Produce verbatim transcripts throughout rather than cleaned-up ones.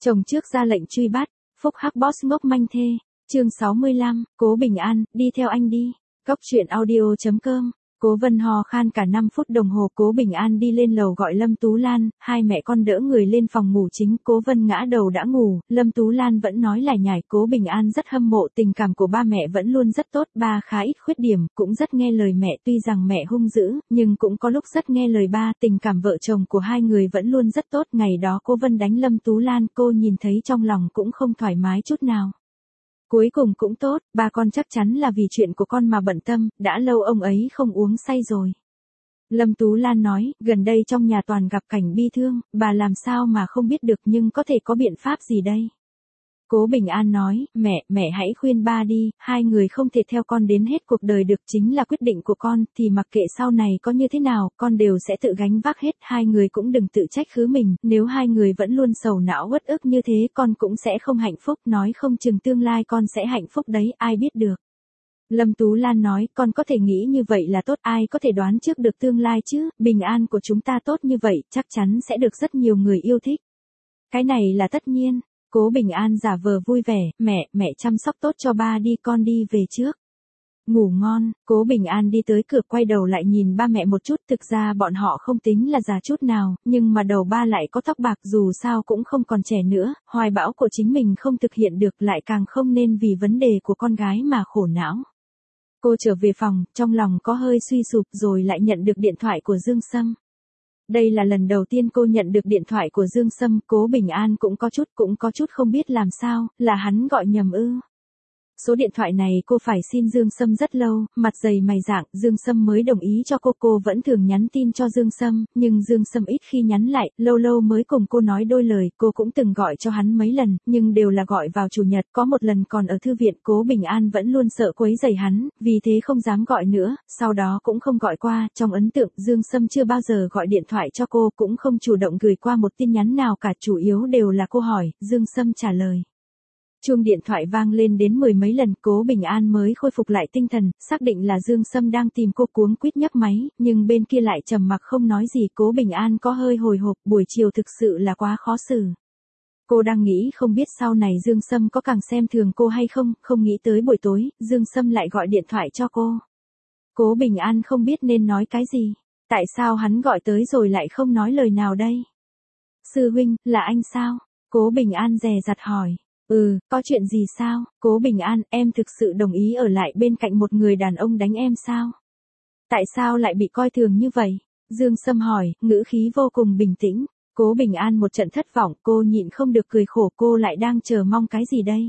Chồng trước ra lệnh truy bắt, phúc hắc boss ngốc manh thê, chương sáu mươi lăm, Cố Bình An, đi theo anh đi. Cốc truyện audio chấm com. Cố Vân ho khan cả năm phút đồng hồ. Cố Bình An đi lên lầu gọi Lâm Tú Lan, hai mẹ con đỡ người lên phòng ngủ chính. Cố Vân ngã đầu đã ngủ, Lâm Tú Lan vẫn nói lải nhải. Cố Bình An rất hâm mộ, tình cảm của ba mẹ vẫn luôn rất tốt, ba khá ít khuyết điểm, cũng rất nghe lời mẹ. Tuy rằng mẹ hung dữ, nhưng cũng có lúc rất nghe lời ba. Tình cảm vợ chồng của hai người vẫn luôn rất tốt. Ngày đó Cố Vân đánh Lâm Tú Lan, cô nhìn thấy trong lòng cũng không thoải mái chút nào. Cuối cùng cũng tốt, ba con chắc chắn là vì chuyện của con mà bận tâm, đã lâu ông ấy không uống say rồi. Lâm Tú Lan nói, gần đây trong nhà toàn gặp cảnh bi thương, bà làm sao mà không biết được, nhưng có thể có biện pháp gì đây? Cố Bình An nói, mẹ, mẹ hãy khuyên ba đi, hai người không thể theo con đến hết cuộc đời được, chính là quyết định của con, thì mặc kệ sau này có như thế nào, con đều sẽ tự gánh vác hết, hai người cũng đừng tự trách khứ mình, nếu hai người vẫn luôn sầu não uất ức như thế, con cũng sẽ không hạnh phúc, nói không chừng tương lai con sẽ hạnh phúc đấy, ai biết được. Lâm Tú Lan nói, con có thể nghĩ như vậy là tốt, ai có thể đoán trước được tương lai chứ, bình an của chúng ta tốt như vậy, chắc chắn sẽ được rất nhiều người yêu thích. Cái này là tất nhiên. Cố Bình An giả vờ vui vẻ, mẹ, mẹ chăm sóc tốt cho ba đi, con đi về trước. Ngủ ngon. Cố Bình An đi tới cửa quay đầu lại nhìn ba mẹ một chút, thực ra bọn họ không tính là già chút nào, nhưng mà đầu ba lại có tóc bạc, dù sao cũng không còn trẻ nữa, hoài bão của chính mình không thực hiện được, lại càng không nên vì vấn đề của con gái mà khổ não. Cô trở về phòng, trong lòng có hơi suy sụp, rồi lại nhận được điện thoại của Dương Sâm. Đây là lần đầu tiên cô nhận được điện thoại của Dương Sâm, Cố Bình An cũng có chút, cũng có chút không biết làm sao, là hắn gọi nhầm ư. Số điện thoại này cô phải xin Dương Sâm rất lâu, mặt dày mày rạng, Dương Sâm mới đồng ý cho cô. Cô vẫn thường nhắn tin cho Dương Sâm, nhưng Dương Sâm ít khi nhắn lại, lâu lâu mới cùng cô nói đôi lời. Cô cũng từng gọi cho hắn mấy lần, nhưng đều là gọi vào chủ nhật, có một lần còn ở thư viện. Cố Bình An vẫn luôn sợ quấy rầy hắn, vì thế không dám gọi nữa, sau đó cũng không gọi qua. Trong ấn tượng, Dương Sâm chưa bao giờ gọi điện thoại cho cô, cũng không chủ động gửi qua một tin nhắn nào cả, chủ yếu đều là cô hỏi, Dương Sâm trả lời. Chuông điện thoại vang lên đến mười mấy lần, Cố Bình An mới khôi phục lại tinh thần, xác định là Dương Sâm đang tìm cô, cuống quýt nhấc máy, nhưng bên kia lại trầm mặc không nói gì. Cố Bình An có hơi hồi hộp, buổi chiều thực sự là quá khó xử. Cô đang nghĩ không biết sau này Dương Sâm có càng xem thường cô hay không, không nghĩ tới buổi tối, Dương Sâm lại gọi điện thoại cho cô. Cố Bình An không biết nên nói cái gì, tại sao hắn gọi tới rồi lại không nói lời nào đây? Sư huynh, là anh sao? Cố Bình An dè dặt hỏi. Ừ, có chuyện gì sao? Cố Bình An, em thực sự đồng ý ở lại bên cạnh một người đàn ông đánh em sao? Tại sao lại bị coi thường như vậy? Dương Sâm hỏi, ngữ khí vô cùng bình tĩnh. Cố Bình An một trận thất vọng, cô nhịn không được cười khổ, cô lại đang chờ mong cái gì đây?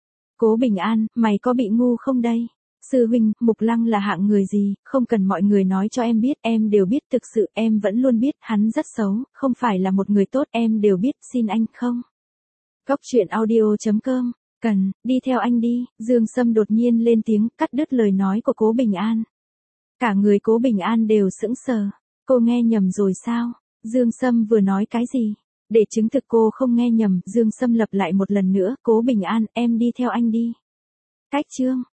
Cố Bình An, mày có bị ngu không đây? Sư huynh, Mục Lăng là hạng người gì, không cần mọi người nói cho em biết, em đều biết, thực sự em vẫn luôn biết, hắn rất xấu, không phải là một người tốt, em đều biết, xin anh không? Cốc truyện audio chấm com. Cần, đi theo anh đi. Dương Sâm đột nhiên lên tiếng, cắt đứt lời nói của Cố Bình An. Cả người Cố Bình An đều sững sờ. Cô nghe nhầm rồi sao? Dương Sâm vừa nói cái gì? Để chứng thực cô không nghe nhầm, Dương Sâm lặp lại một lần nữa, Cố Bình An, em đi theo anh đi. Cách chương.